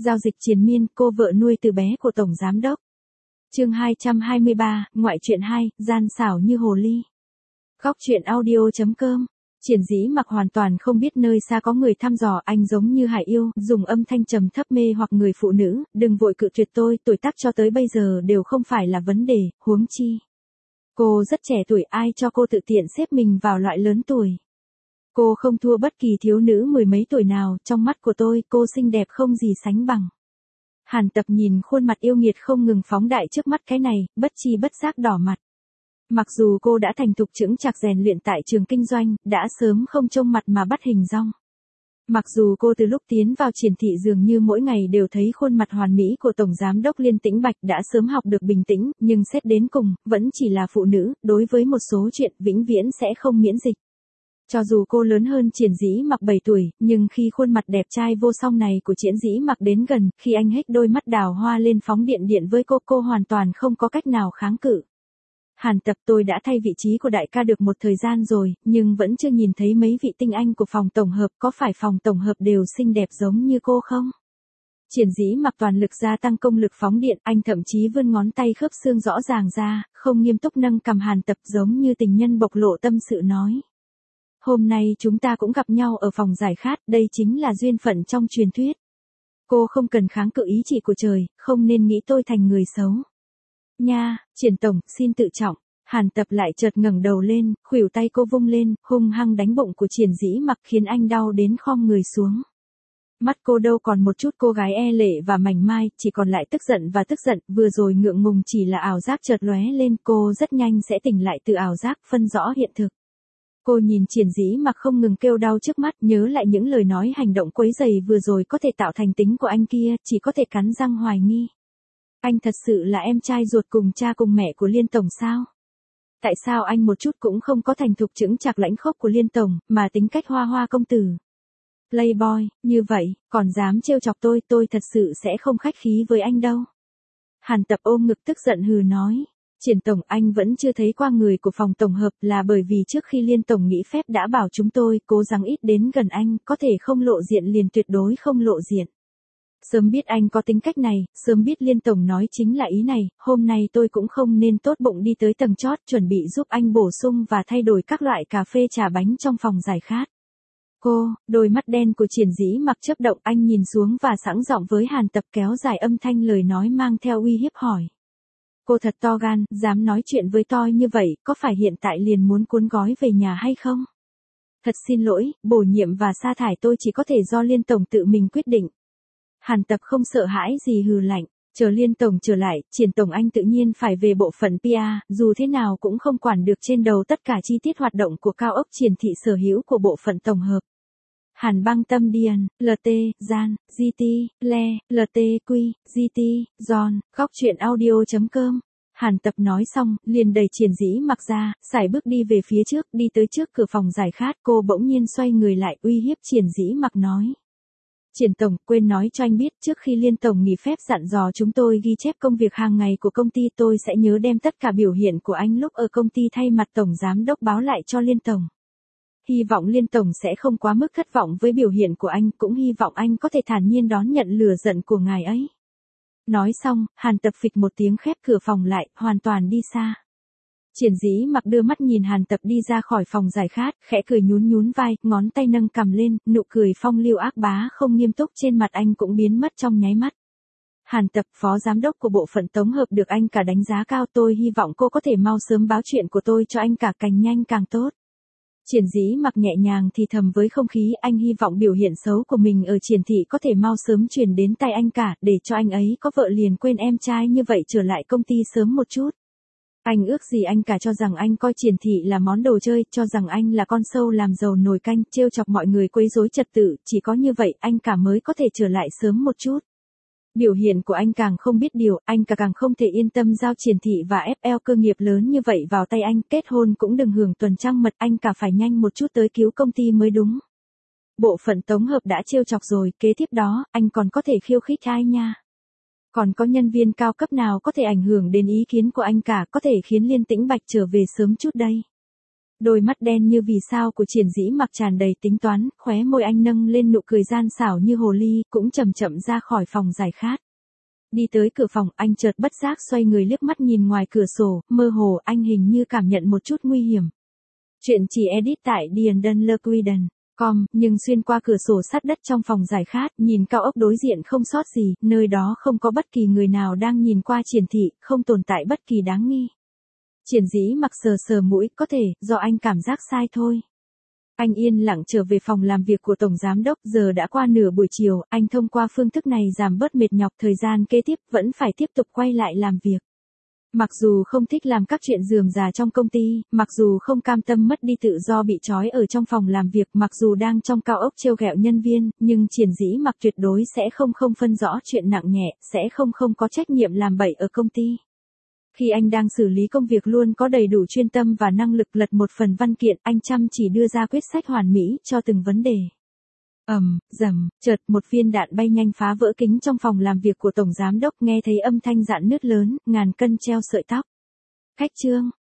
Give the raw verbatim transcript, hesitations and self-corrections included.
Giao dịch triền miên, cô vợ nuôi từ bé của Tổng Giám Đốc. Chương hai trăm hai mươi ba, ngoại truyện hai, gian xảo như hồ ly. Góc truyện audio chấm com. Triển Dĩ Mặc hoàn toàn không biết nơi xa có người thăm dò, anh giống như hải yêu, dùng âm thanh trầm thấp mê hoặc người phụ nữ, đừng vội cự tuyệt tôi, tuổi tác cho tới bây giờ đều không phải là vấn đề, huống chi. Cô rất trẻ tuổi, ai cho cô tự tiện xếp mình vào loại lớn tuổi. Cô không thua bất kỳ thiếu nữ mười mấy tuổi nào, trong mắt của tôi, cô xinh đẹp không gì sánh bằng. Hàn Tập nhìn khuôn mặt yêu nghiệt không ngừng phóng đại trước mắt cái này, bất chi bất giác đỏ mặt. Mặc dù cô đã thành thục chững chạc rèn luyện tại trường kinh doanh, đã sớm không trông mặt mà bắt hình dong. Mặc dù cô từ lúc tiến vào Triển thị dường như mỗi ngày đều thấy khuôn mặt hoàn mỹ của Tổng Giám Đốc Liên Tĩnh Bạch đã sớm học được bình tĩnh, nhưng xét đến cùng, vẫn chỉ là phụ nữ, đối với một số chuyện vĩnh viễn sẽ không miễn dịch. Cho dù cô lớn hơn Triển Dĩ Mặc bảy tuổi, nhưng khi khuôn mặt đẹp trai vô song này của Triển Dĩ Mặc đến gần, khi anh hếch đôi mắt đào hoa lên phóng điện điện với cô, cô hoàn toàn không có cách nào kháng cự. Hàn Tập, tôi đã thay vị trí của đại ca được một thời gian rồi, nhưng vẫn chưa nhìn thấy mấy vị tinh anh của phòng tổng hợp, có phải phòng tổng hợp đều xinh đẹp giống như cô không? Triển Dĩ Mặc toàn lực gia tăng công lực phóng điện, anh thậm chí vươn ngón tay khớp xương rõ ràng ra, không nghiêm túc nâng cằm Hàn Tập giống như tình nhân bộc lộ tâm sự nói. Hôm nay chúng ta cũng gặp nhau ở phòng giải khát, đây chính là duyên phận trong truyền thuyết. Cô không cần kháng cự ý chỉ của trời, không nên nghĩ tôi thành người xấu. Nha, Triển tổng, xin tự trọng. Hàn Tập lại chợt ngẩng đầu lên, khuỷu tay cô vung lên, hung hăng đánh bụng của Triển Dĩ Mặc khiến anh đau đến khom người xuống. Mắt cô đâu còn một chút cô gái e lệ và mảnh mai, chỉ còn lại tức giận và tức giận, vừa rồi ngượng ngùng chỉ là ảo giác chợt lóe lên, cô rất nhanh sẽ tỉnh lại từ ảo giác, phân rõ hiện thực. Cô nhìn Triển Dĩ Mặc không ngừng kêu đau trước mắt, nhớ lại những lời nói hành động quấy rầy vừa rồi có thể tạo thành tính của anh kia, chỉ có thể cắn răng hoài nghi. Anh thật sự là em trai ruột cùng cha cùng mẹ của Liên Tổng sao? Tại sao anh một chút cũng không có thành thục chững chạc lãnh khốc của Liên Tổng, mà tính cách hoa hoa công tử? Playboy, như vậy, còn dám trêu chọc tôi, tôi thật sự sẽ không khách khí với anh đâu. Hàn Tập ôm ngực tức giận hừ nói. Triển tổng, anh vẫn chưa thấy qua người của phòng tổng hợp, là bởi vì trước khi Liên Tổng nghỉ phép đã bảo chúng tôi cố gắng ít đến gần anh, có thể không lộ diện liền tuyệt đối không lộ diện. Sớm biết anh có tính cách này, sớm biết Liên Tổng nói chính là ý này, hôm nay tôi cũng không nên tốt bụng đi tới tầng chót chuẩn bị giúp anh bổ sung và thay đổi các loại cà phê trà bánh trong phòng giải khát. Cô, đôi mắt đen của Triển Dĩ Mặc chớp động, anh nhìn xuống và sẵn giọng với Hàn Tập kéo dài âm thanh lời nói mang theo uy hiếp hỏi. Cô thật to gan, dám nói chuyện với tôi như vậy, có phải hiện tại liền muốn cuốn gói về nhà hay không? Thật xin lỗi, bổ nhiệm và sa thải tôi chỉ có thể do Liên Tổng tự mình quyết định. Hàn Tập không sợ hãi gì hừ lạnh, chờ Liên Tổng trở lại, Triển Tổng anh tự nhiên phải về bộ phận pê e, dù thế nào cũng không quản được trên đầu tất cả chi tiết hoạt động của cao ốc Triển thị sở hữu của bộ phận tổng hợp. Hàn Băng Tâm Điền, lờ tê, Gian, giê tê, Le, lờ tê quy, giê tê, Giòn, góc truyện audio chấm com. Hàn Tập nói xong, liền đẩy Triển Dĩ Mặc ra, sải bước đi về phía trước, đi tới trước cửa phòng giải khát, cô bỗng nhiên xoay người lại uy hiếp Triển Dĩ Mặc nói. Triển Tổng, quên nói cho anh biết, trước khi Liên Tổng nghỉ phép dặn dò chúng tôi ghi chép công việc hàng ngày của công ty, tôi sẽ nhớ đem tất cả biểu hiện của anh lúc ở công ty thay mặt Tổng Giám Đốc báo lại cho Liên Tổng. Hy vọng Liên Tổng sẽ không quá mức thất vọng với biểu hiện của anh, cũng hy vọng anh có thể thản nhiên đón nhận lửa giận của ngài ấy. Nói xong, Hàn Tập phịch một tiếng khép cửa phòng lại, hoàn toàn đi xa. Triển Dĩ Mặc đưa mắt nhìn Hàn Tập đi ra khỏi phòng giải khát, khẽ cười nhún nhún vai, ngón tay nâng cằm lên, nụ cười phong lưu ác bá không nghiêm túc trên mặt anh cũng biến mất trong nháy mắt. Hàn Tập, phó giám đốc của bộ phận tổng hợp được anh cả đánh giá cao, tôi hy vọng cô có thể mau sớm báo chuyện của tôi cho anh cả, càng nhanh càng tốt. Triển Dĩ Mặc nhẹ nhàng thì thầm với không khí, anh hy vọng biểu hiện xấu của mình ở Triển thị có thể mau sớm truyền đến tay anh cả, để cho anh ấy có vợ liền quên em trai như vậy trở lại công ty sớm một chút. Anh ước gì anh cả cho rằng anh coi Triển thị là món đồ chơi, cho rằng anh là con sâu làm dầu nồi canh, trêu chọc mọi người quấy rối trật tự, chỉ có như vậy anh cả mới có thể trở lại sớm một chút. Biểu hiện của anh càng không biết điều, anh cả càng không thể yên tâm giao Triển thị và ép lờ cơ nghiệp lớn như vậy vào tay anh, kết hôn cũng đừng hưởng tuần trăng mật, anh cả phải nhanh một chút tới cứu công ty mới đúng. Bộ phận tổng hợp đã trêu chọc rồi, kế tiếp đó, anh còn có thể khiêu khích ai nha? Còn có nhân viên cao cấp nào có thể ảnh hưởng đến ý kiến của anh cả, có thể khiến Liên Tĩnh Bạch trở về sớm chút đây? Đôi mắt đen như vì sao của Triển Dĩ Mặc tràn đầy tính toán, khóe môi anh nâng lên nụ cười gian xảo như hồ ly, cũng chậm chậm ra khỏi phòng giải khát. Đi tới cửa phòng, anh chợt bất giác xoay người liếc mắt nhìn ngoài cửa sổ, mơ hồ anh hình như cảm nhận một chút nguy hiểm. Chuyện chỉ edit tại diandanlequiden chấm com, nhưng xuyên qua cửa sổ sắt đất trong phòng giải khát, nhìn cao ốc đối diện không sót gì, nơi đó không có bất kỳ người nào đang nhìn qua Triển thị, không tồn tại bất kỳ đáng nghi. Triển Dĩ Mặc sờ sờ mũi, có thể, do anh cảm giác sai thôi. Anh yên lặng trở về phòng làm việc của Tổng Giám Đốc, giờ đã qua nửa buổi chiều, anh thông qua phương thức này giảm bớt mệt nhọc, thời gian kế tiếp vẫn phải tiếp tục quay lại làm việc. Mặc dù không thích làm các chuyện rườm rà trong công ty, mặc dù không cam tâm mất đi tự do bị trói ở trong phòng làm việc, mặc dù đang trong cao ốc trêu ghẹo nhân viên, nhưng Triển Dĩ Mặc tuyệt đối sẽ không không phân rõ chuyện nặng nhẹ, sẽ không không có trách nhiệm làm bậy ở công ty. Khi anh đang xử lý công việc luôn có đầy đủ chuyên tâm và năng lực lật một phần văn kiện, anh chăm chỉ đưa ra quyết sách hoàn mỹ cho từng vấn đề. Ầm, rầm, chợt một viên đạn bay nhanh phá vỡ kính trong phòng làm việc của Tổng Giám Đốc, nghe thấy âm thanh rạn nứt lớn, ngàn cân treo sợi tóc. Khách trương,